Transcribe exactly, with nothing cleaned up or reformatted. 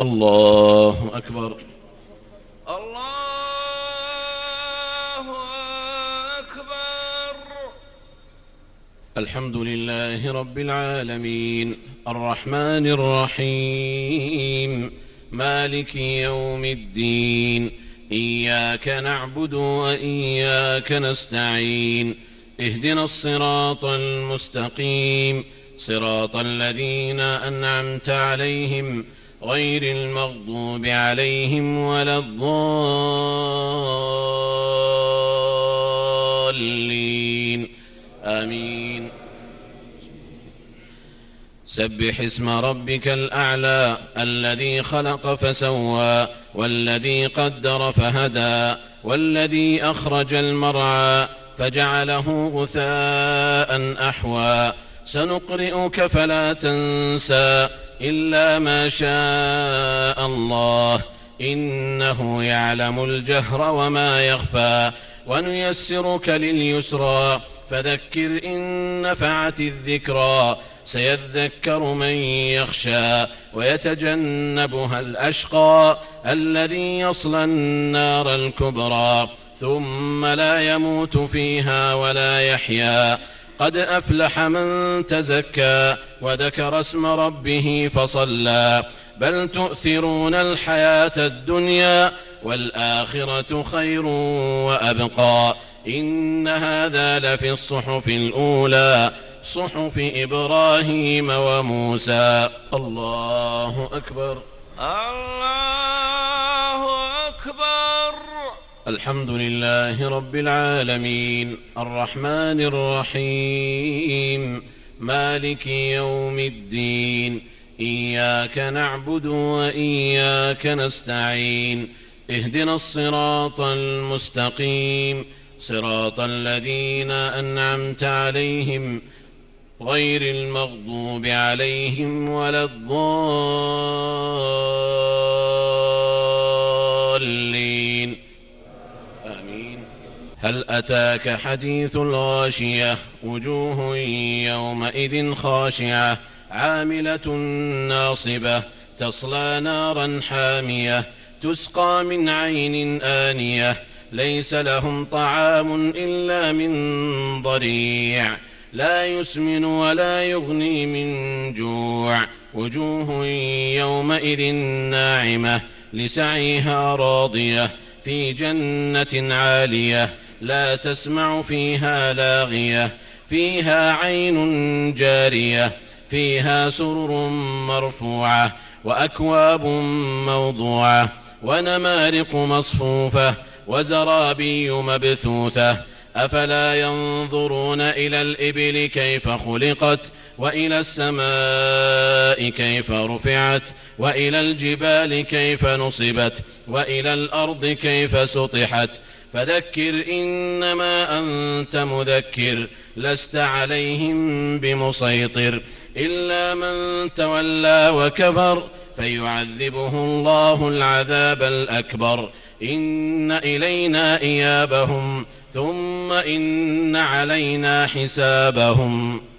الله أكبر. الله أكبر. الحمد لله رب العالمين الرحمن الرحيم مالك يوم الدين إياك نعبد وإياك نستعين اهدنا الصراط المستقيم صراط الذين أنعمت عليهم غير المغضوب عليهم ولا الضالين آمين. سبح اسم ربك الأعلى الذي خلق فسوى والذي قدر فهدى والذي أخرج المرعى فجعله غثاء أحوى سنقرئك فلا تنسى إلا ما شاء الله إنه يعلم الجهر وما يخفى ونيسرك لليسرى فذكر إن نفعت الذكرى سيذكر من يخشى ويتجنبها الأشقى الذي يصلى النار الكبرى ثم لا يموت فيها ولا يحيا قد أفلح من تزكى وذكر اسم ربه فصلى بل تؤثرون الحياة الدنيا والآخرة خير وأبقى إن هذا لفي الصحف الأولى صحف إبراهيم وموسى. الله أكبر. الله أكبر. الحمد لله رب العالمين الرحمن الرحيم مالك يوم الدين إياك نعبد وإياك نستعين اهدنا الصراط المستقيم صراط الذين أنعمت عليهم غير المغضوب عليهم ولا الضالين آمين. هل أتاك حديث الغاشية وجوه يومئذ خاشعة عاملة ناصبة تصلى نارا حامية تسقى من عين آنية ليس لهم طعام إلا من ضريع لا يسمن ولا يغني من جوع وجوه يومئذ ناعمة لسعيها راضية في جنة عالية لا تسمع فيها لاغية فيها عين جارية فيها سرر مرفوعة وأكواب موضوعة ونمارق مصفوفة وزرابي مبثوثة أفلا ينظرون إلى الإبل كيف خلقت وإلى السماء كيف رفعت وإلى الجبال كيف نصبت وإلى الأرض كيف سطحت فذكر إنما أنت مذكر لست عليهم بمسيطر إلا من تولى وكفر فيعذبه الله العذاب الأكبر إن إلينا إيابهم ثم إن علينا حسابهم.